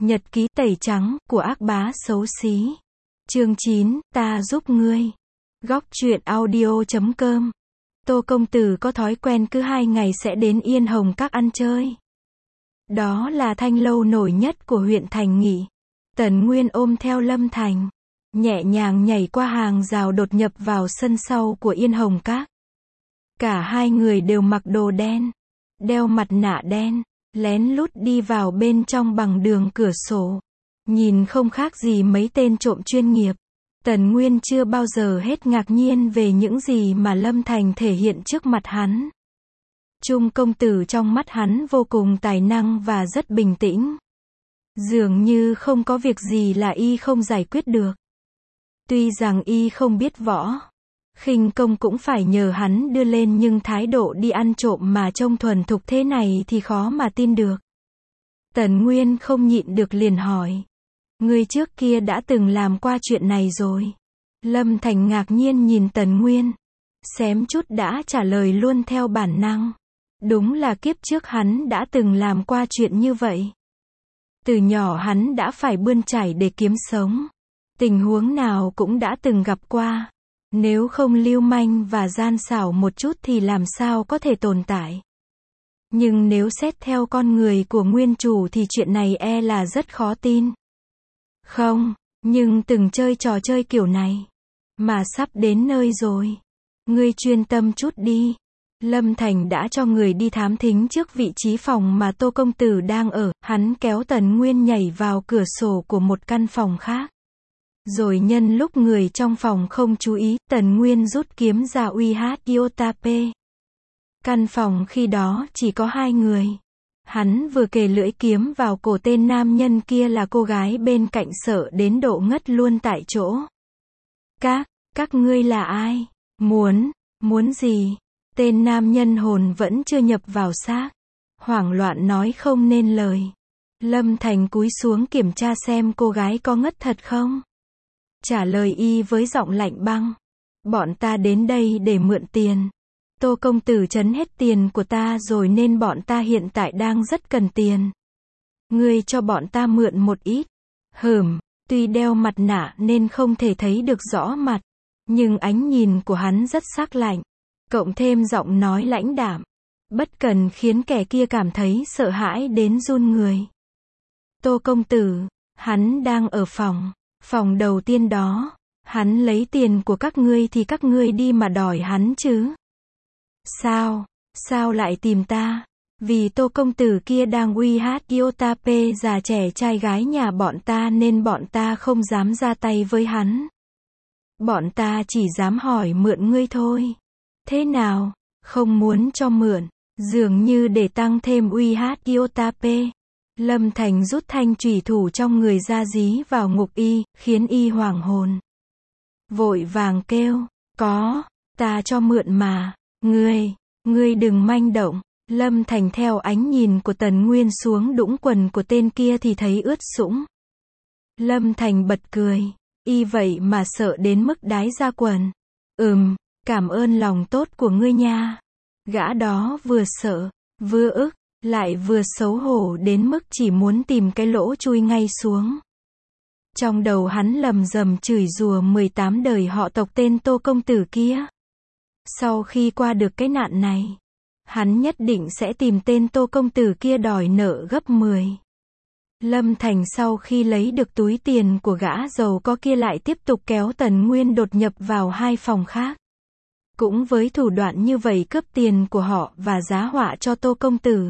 Nhật ký tẩy trắng của ác bá xấu xí. Chương 9, ta giúp ngươi. Góc truyện audio.com. Tô công tử có thói quen cứ 2 ngày sẽ đến Yên Hồng Các ăn chơi. Đó là thanh lâu nổi nhất của huyện Thành Nghị. Tần Nguyên ôm theo Lâm Thành, nhẹ nhàng nhảy qua hàng rào đột nhập vào sân sau của Yên Hồng Các. Cả hai người đều mặc đồ đen, đeo mặt nạ đen, lén lút đi vào bên trong bằng đường cửa sổ. Nhìn không khác gì mấy tên trộm chuyên nghiệp. Tần Nguyên chưa bao giờ hết ngạc nhiên về những gì mà Lâm Thành thể hiện trước mặt hắn. Trung công tử trong mắt hắn vô cùng tài năng và rất bình tĩnh. Dường như không có việc gì là y không giải quyết được. Tuy rằng y không biết võ, khinh công cũng phải nhờ hắn đưa lên, nhưng thái độ đi ăn trộm mà trông thuần thục thế này thì khó mà tin được. Tần Nguyên không nhịn được liền hỏi. Ngươi trước kia đã từng làm qua chuyện này rồi. Lâm Thành ngạc nhiên nhìn Tần Nguyên, xém chút đã trả lời luôn theo bản năng. Đúng là kiếp trước hắn đã từng làm qua chuyện như vậy. Từ nhỏ hắn đã phải bươn chải để kiếm sống. Tình huống nào cũng đã từng gặp qua. Nếu không lưu manh và gian xảo một chút thì làm sao có thể tồn tại. Nhưng nếu xét theo con người của nguyên chủ thì chuyện này e là rất khó tin. Không, nhưng từng chơi trò chơi kiểu này, mà sắp đến nơi rồi. Ngươi chuyên tâm chút đi. Lâm Thành đã cho người đi thám thính trước vị trí phòng mà Tô công tử đang ở. Hắn kéo Tần Nguyên nhảy vào cửa sổ của một căn phòng khác. Rồi nhân lúc người trong phòng không chú ý, Tần Nguyên rút kiếm ra uy hát Yotape. Căn phòng khi đó chỉ có 2 người. Hắn vừa kề lưỡi kiếm vào cổ tên nam nhân kia là cô gái bên cạnh sợ đến độ ngất luôn tại chỗ. Các ngươi là ai? Muốn gì? Tên nam nhân hồn vẫn chưa nhập vào xác, hoảng loạn nói không nên lời. Lâm Thành cúi xuống kiểm tra xem cô gái có ngất thật không. Trả lời y với giọng lạnh băng. Bọn ta đến đây để mượn tiền. Tô công tử trấn hết tiền của ta rồi nên bọn ta hiện tại đang rất cần tiền. Ngươi cho bọn ta mượn một ít. Tuy đeo mặt nạ nên không thể thấy được rõ mặt, nhưng ánh nhìn của hắn rất sắc lạnh, cộng thêm giọng nói lãnh đạm, bất cần khiến kẻ kia cảm thấy sợ hãi đến run người. Tô công tử, hắn đang ở phòng đầu tiên đó. Hắn lấy tiền của các ngươi thì các ngươi đi mà đòi hắn chứ. Sao lại tìm ta? Vì Tô công tử kia đang uy hát Yotape già trẻ trai gái nhà bọn ta nên bọn ta không dám ra tay với hắn. Bọn ta chỉ dám hỏi mượn ngươi thôi. Thế nào? Không muốn cho mượn, dường như để tăng thêm uy hát Yotape. Lâm Thành rút thanh chủy thủ trong người ra dí vào ngực y, khiến y hoảng hồn. Vội vàng kêu, có, ta cho mượn mà, ngươi đừng manh động. Lâm Thành theo ánh nhìn của Tần Nguyên xuống đũng quần của tên kia thì thấy ướt sũng. Lâm Thành bật cười, y vậy mà sợ đến mức đái ra quần. Cảm ơn lòng tốt của ngươi nha. Gã đó vừa sợ, vừa ức, lại vừa xấu hổ đến mức chỉ muốn tìm cái lỗ chui ngay xuống. Trong đầu hắn lầm rầm chửi rủa 18 đời họ tộc tên Tô công tử kia. Sau khi qua được cái nạn này, hắn nhất định sẽ tìm tên Tô công tử kia đòi nợ gấp 10. Lâm Thành sau khi lấy được túi tiền của gã giàu có kia lại tiếp tục kéo Tần Nguyên đột nhập vào 2 phòng khác. Cũng với thủ đoạn như vậy cướp tiền của họ và giá họa cho Tô công tử.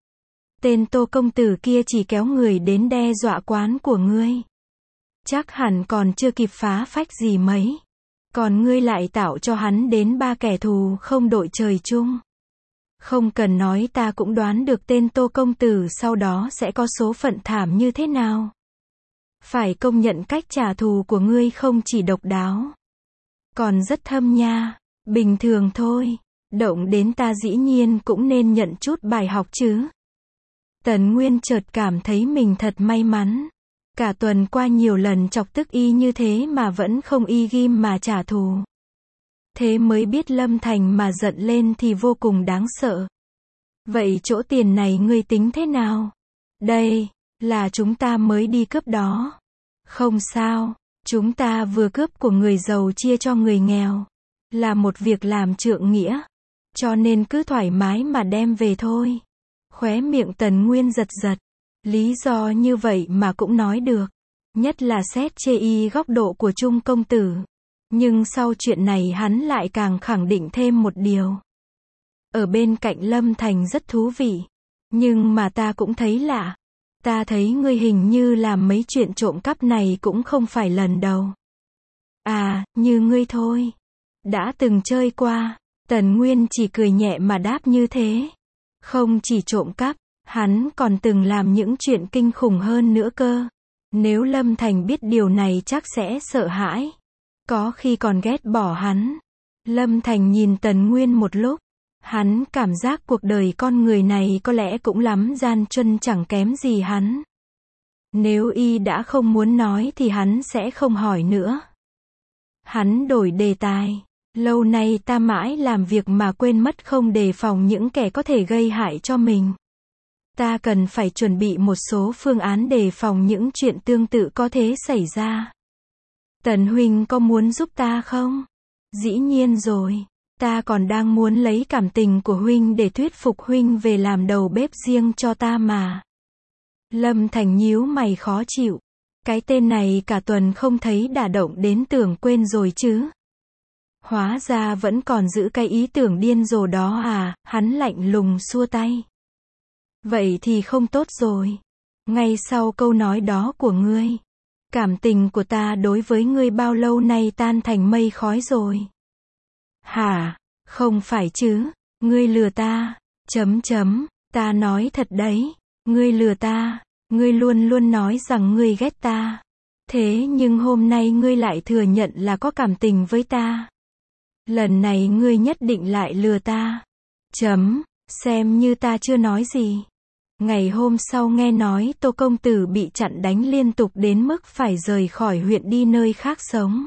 Tên Tô công tử kia chỉ kéo người đến đe dọa quán của ngươi. Chắc hẳn còn chưa kịp phá phách gì mấy. Còn ngươi lại tạo cho hắn đến 3 kẻ thù không đội trời chung. Không cần nói ta cũng đoán được tên Tô công tử sau đó sẽ có số phận thảm như thế nào. Phải công nhận cách trả thù của ngươi không chỉ độc đáo, còn rất thâm nha. Bình thường thôi, động đến ta dĩ nhiên cũng nên nhận chút bài học chứ. Tần Nguyên chợt cảm thấy mình thật may mắn. Cả tuần qua nhiều lần chọc tức y như thế mà vẫn không y ghim mà trả thù. Thế mới biết Lâm Thành mà giận lên thì vô cùng đáng sợ. Vậy chỗ tiền này ngươi tính thế nào? Đây, Là chúng ta mới đi cướp đó. Không sao, chúng ta vừa cướp của người giàu chia cho người nghèo. Là một việc làm trượng nghĩa. Cho nên cứ thoải mái mà đem về thôi. Khóe miệng Tần Nguyên giật giật. Lý do như vậy mà cũng nói được. Nhất là xét chê y góc độ của Trung công tử. Nhưng sau chuyện này hắn lại càng khẳng định thêm một điều. Ở bên cạnh Lâm Thành rất thú vị. Nhưng mà ta cũng thấy lạ. Ta thấy ngươi hình như làm mấy chuyện trộm cắp này cũng không phải lần đầu. À, như ngươi thôi. Đã từng chơi qua. Tần Nguyên chỉ cười nhẹ mà đáp như thế. Không chỉ trộm cắp, hắn còn từng làm những chuyện kinh khủng hơn nữa cơ. Nếu Lâm Thành biết điều này chắc sẽ sợ hãi. Có khi còn ghét bỏ hắn. Lâm Thành nhìn Tần Nguyên một lúc. Hắn cảm giác cuộc đời con người này có lẽ cũng lắm gian truân chẳng kém gì hắn. Nếu y đã không muốn nói thì hắn sẽ không hỏi nữa. Hắn đổi đề tài. Lâu nay ta mãi làm việc mà quên mất không đề phòng những kẻ có thể gây hại cho mình. Ta cần phải chuẩn bị một số phương án đề phòng những chuyện tương tự có thể xảy ra. Tần huynh có muốn giúp ta không? Dĩ nhiên rồi. Ta còn đang muốn lấy cảm tình của huynh để thuyết phục huynh về làm đầu bếp riêng cho ta mà. Lâm Thành nhíu mày khó chịu. Cái tên này cả tuần không thấy đả động đến tưởng quên rồi chứ. Hóa ra vẫn còn giữ cái ý tưởng điên rồ đó à, hắn lạnh lùng xua tay. Vậy thì không tốt rồi. Ngay sau câu nói đó của ngươi, cảm tình của ta đối với ngươi bao lâu nay tan thành mây khói rồi. Hả? Không phải chứ, ngươi lừa ta. Ta nói thật đấy, ngươi lừa ta, ngươi luôn luôn nói rằng ngươi ghét ta. Thế nhưng hôm nay ngươi lại thừa nhận là có cảm tình với ta. Lần này ngươi nhất định lại lừa ta. Xem như ta chưa nói gì. Ngày hôm sau nghe nói Tô công tử bị chặn đánh liên tục đến mức phải rời khỏi huyện đi nơi khác sống.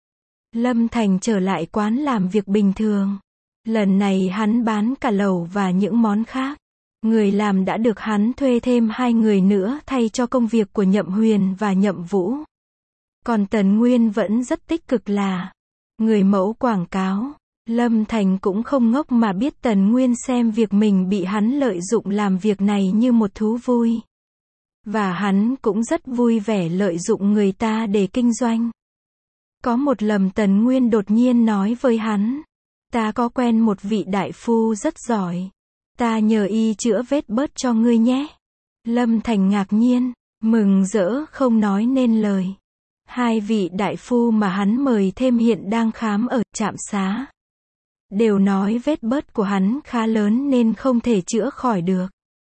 Lâm Thành trở lại quán làm việc bình thường. Lần này hắn bán cả lẩu và những món khác. Người làm đã được hắn thuê thêm 2 người nữa thay cho công việc của Nhậm Huyền và Nhậm Vũ. Còn Tần Nguyên vẫn rất tích cực là người mẫu quảng cáo. Lâm Thành cũng không ngốc mà biết Tần Nguyên xem việc mình bị hắn lợi dụng làm việc này như một thú vui. Và hắn cũng rất vui vẻ lợi dụng người ta để kinh doanh. Có một lần Tần Nguyên đột nhiên nói với hắn. Ta có quen một vị đại phu rất giỏi. Ta nhờ y chữa vết bớt cho ngươi nhé. Lâm Thành ngạc nhiên, mừng rỡ không nói nên lời. 2 vị đại phu mà hắn mời thêm hiện đang khám ở trạm xá. Đều nói vết bớt của hắn khá lớn nên không thể chữa khỏi được.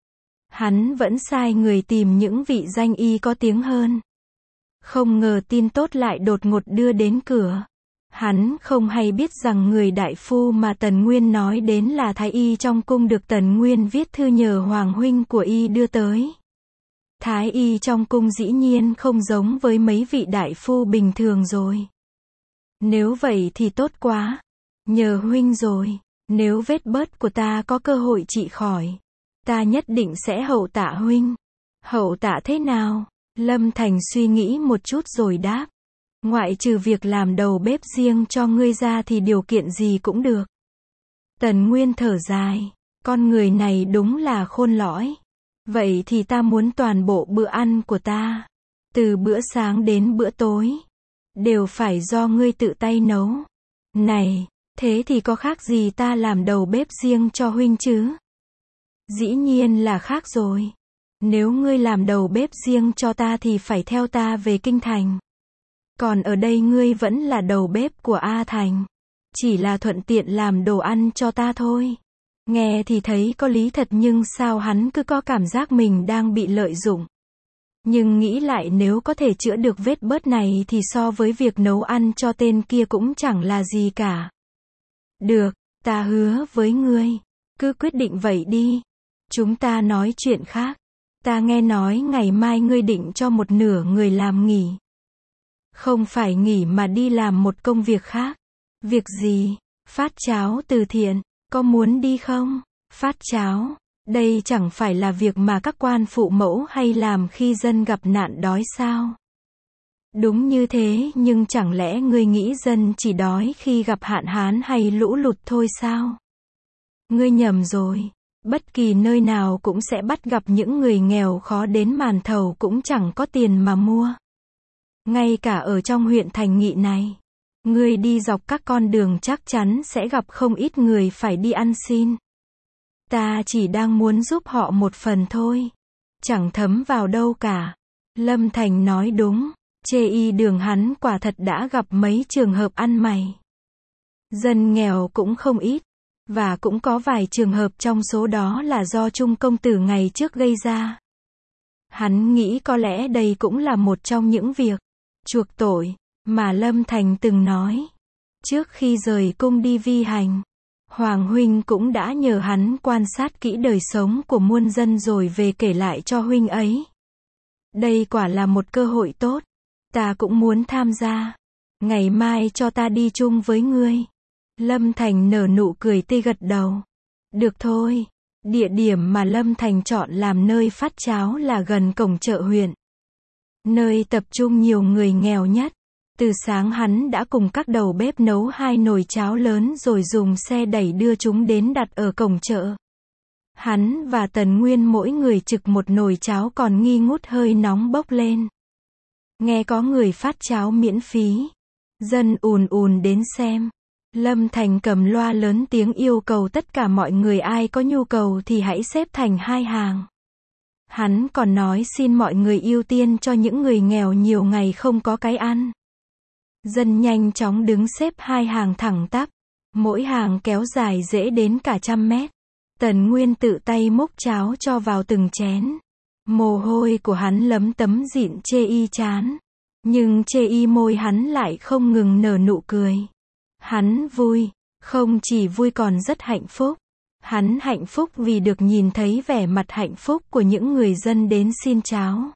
Hắn vẫn sai người tìm những vị danh y có tiếng hơn. Không ngờ tin tốt lại đột ngột đưa đến cửa. Hắn không hay biết rằng người đại phu mà Tần Nguyên nói đến là thái y trong cung được Tần Nguyên viết thư nhờ hoàng huynh của y đưa tới. Thái y trong cung dĩ nhiên không giống với mấy vị đại phu bình thường rồi. Nếu vậy thì tốt quá. Nhờ huynh rồi. Nếu vết bớt của ta có cơ hội trị khỏi, ta nhất định sẽ hậu tạ huynh. Hậu tạ thế nào? Lâm Thành suy nghĩ một chút rồi đáp. Ngoại trừ việc làm đầu bếp riêng cho ngươi ra thì điều kiện gì cũng được. Tần Nguyên thở dài. Con người này đúng là khôn lõi. Vậy thì ta muốn toàn bộ bữa ăn của ta, từ bữa sáng đến bữa tối, đều phải do ngươi tự tay nấu. Này, thế thì có khác gì ta làm đầu bếp riêng cho huynh chứ? Dĩ nhiên là khác rồi. Nếu ngươi làm đầu bếp riêng cho ta thì phải theo ta về Kinh Thành. Còn ở đây ngươi vẫn là đầu bếp của A Thành. Chỉ là thuận tiện làm đồ ăn cho ta thôi. Nghe thì thấy có lý thật nhưng sao hắn cứ có cảm giác mình đang bị lợi dụng. Nhưng nghĩ lại nếu có thể chữa được vết bớt này thì so với việc nấu ăn cho tên kia cũng chẳng là gì cả. Được, ta hứa với ngươi. Cứ quyết định vậy đi. Chúng ta nói chuyện khác. Ta nghe nói ngày mai ngươi định cho một nửa người làm nghỉ. Không phải nghỉ mà đi làm một công việc khác. Việc gì? Phát cháo từ thiện. Có muốn đi không? Phát cháo. Đây chẳng phải là việc mà các quan phụ mẫu hay làm khi dân gặp nạn đói sao? Đúng như thế, nhưng chẳng lẽ ngươi nghĩ dân chỉ đói khi gặp hạn hán hay lũ lụt thôi sao? Ngươi nhầm rồi. Bất kỳ nơi nào cũng sẽ bắt gặp những người nghèo khó đến màn thầu cũng chẳng có tiền mà mua. Ngay cả ở trong huyện thành nghị này, ngươi đi dọc các con đường chắc chắn sẽ gặp không ít người phải đi ăn xin. Ta chỉ đang muốn giúp họ một phần thôi. Chẳng thấm vào đâu cả. Lâm Thành nói đúng. Chê y đường hắn quả thật đã gặp mấy trường hợp ăn mày. Dân nghèo cũng không ít. Và cũng có vài trường hợp trong số đó là do Trung công tử ngày trước gây ra. Hắn nghĩ có lẽ đây cũng là một trong những việc chuộc tội mà Lâm Thành từng nói. Trước khi rời cung đi vi hành, Hoàng huynh cũng đã nhờ hắn quan sát kỹ đời sống của muôn dân rồi về kể lại cho huynh ấy. Đây quả là một cơ hội tốt. Ta cũng muốn tham gia. Ngày mai cho ta đi chung với ngươi. Lâm Thành nở nụ cười tươi gật đầu. Được thôi. Địa điểm mà Lâm Thành chọn làm nơi phát cháo là gần cổng chợ huyện. Nơi tập trung nhiều người nghèo nhất. Từ sáng hắn đã cùng các đầu bếp nấu 2 nồi cháo lớn rồi dùng xe đẩy đưa chúng đến đặt ở cổng chợ. Hắn và Tần Nguyên mỗi người trực một nồi cháo còn nghi ngút hơi nóng bốc lên. Nghe có người phát cháo miễn phí. Dân ùn ùn đến xem. Lâm Thành cầm loa lớn tiếng yêu cầu tất cả mọi người ai có nhu cầu thì hãy xếp thành 2 hàng. Hắn còn nói xin mọi người ưu tiên cho những người nghèo nhiều ngày không có cái ăn. Dân nhanh chóng đứng xếp 2 hàng thẳng tắp. Mỗi hàng kéo dài dễ đến cả 100 mét. Tần Nguyên tự tay múc cháo cho vào từng chén. Mồ hôi của hắn lấm tấm dịn chê y chán. Nhưng chê y môi hắn lại không ngừng nở nụ cười. Hắn vui, không chỉ vui còn rất hạnh phúc. Hắn hạnh phúc vì được nhìn thấy vẻ mặt hạnh phúc của những người dân đến xin cháo.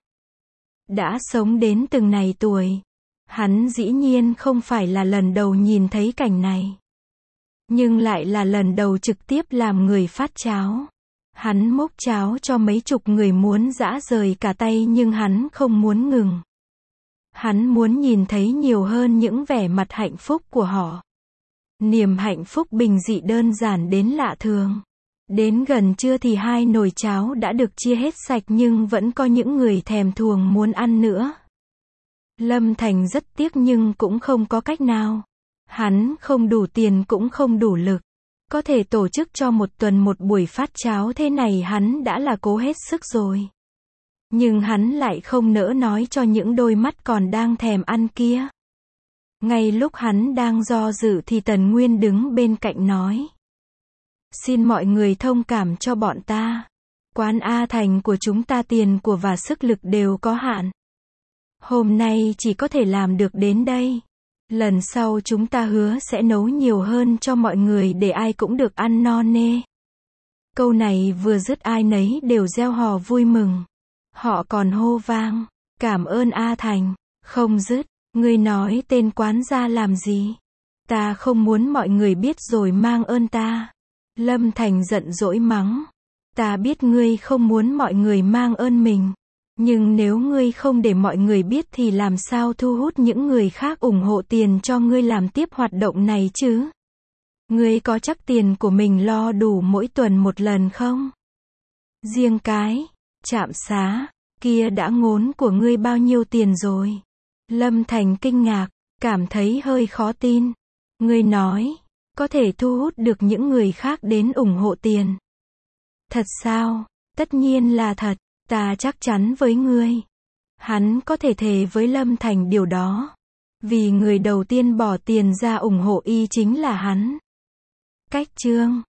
Đã sống đến từng này tuổi, hắn dĩ nhiên không phải là lần đầu nhìn thấy cảnh này. Nhưng lại là lần đầu trực tiếp làm người phát cháo. Hắn múc cháo cho mấy chục người muốn giã rời cả tay nhưng hắn không muốn ngừng. Hắn muốn nhìn thấy nhiều hơn những vẻ mặt hạnh phúc của họ. Niềm hạnh phúc bình dị đơn giản đến lạ thường. Đến gần trưa thì 2 nồi cháo đã được chia hết sạch nhưng vẫn có những người thèm thuồng muốn ăn nữa. Lâm Thành rất tiếc nhưng cũng không có cách nào. Hắn không đủ tiền cũng không đủ lực. Có thể tổ chức cho một tuần một buổi phát cháo thế này hắn đã là cố hết sức rồi. Nhưng hắn lại không nỡ nói cho những đôi mắt còn đang thèm ăn kia. Ngay lúc hắn đang do dự thì Tần Nguyên đứng bên cạnh nói. Xin mọi người thông cảm cho bọn ta. Quán A Thành của chúng ta tiền của và sức lực đều có hạn. Hôm nay chỉ có thể làm được đến đây. Lần sau chúng ta hứa sẽ nấu nhiều hơn cho mọi người để ai cũng được ăn no nê. Câu này vừa dứt ai nấy đều reo hò vui mừng. Họ còn hô vang. Cảm ơn A Thành. Không dứt. Ngươi nói tên quán ra làm gì? Ta không muốn mọi người biết rồi mang ơn ta. Lâm Thành giận dỗi mắng. Ta biết ngươi không muốn mọi người mang ơn mình. Nhưng nếu ngươi không để mọi người biết thì làm sao thu hút những người khác ủng hộ tiền cho ngươi làm tiếp hoạt động này chứ? Ngươi có chắc tiền của mình lo đủ mỗi tuần một lần không? Riêng cái trạm xá kia đã ngốn của ngươi bao nhiêu tiền rồi? Lâm Thành kinh ngạc, cảm thấy hơi khó tin. Ngươi nói, có thể thu hút được những người khác đến ủng hộ tiền. Thật sao? Tất nhiên là thật, ta chắc chắn với ngươi. Hắn có thể thề với Lâm Thành điều đó. Vì người đầu tiên bỏ tiền ra ủng hộ y chính là hắn. Cách chương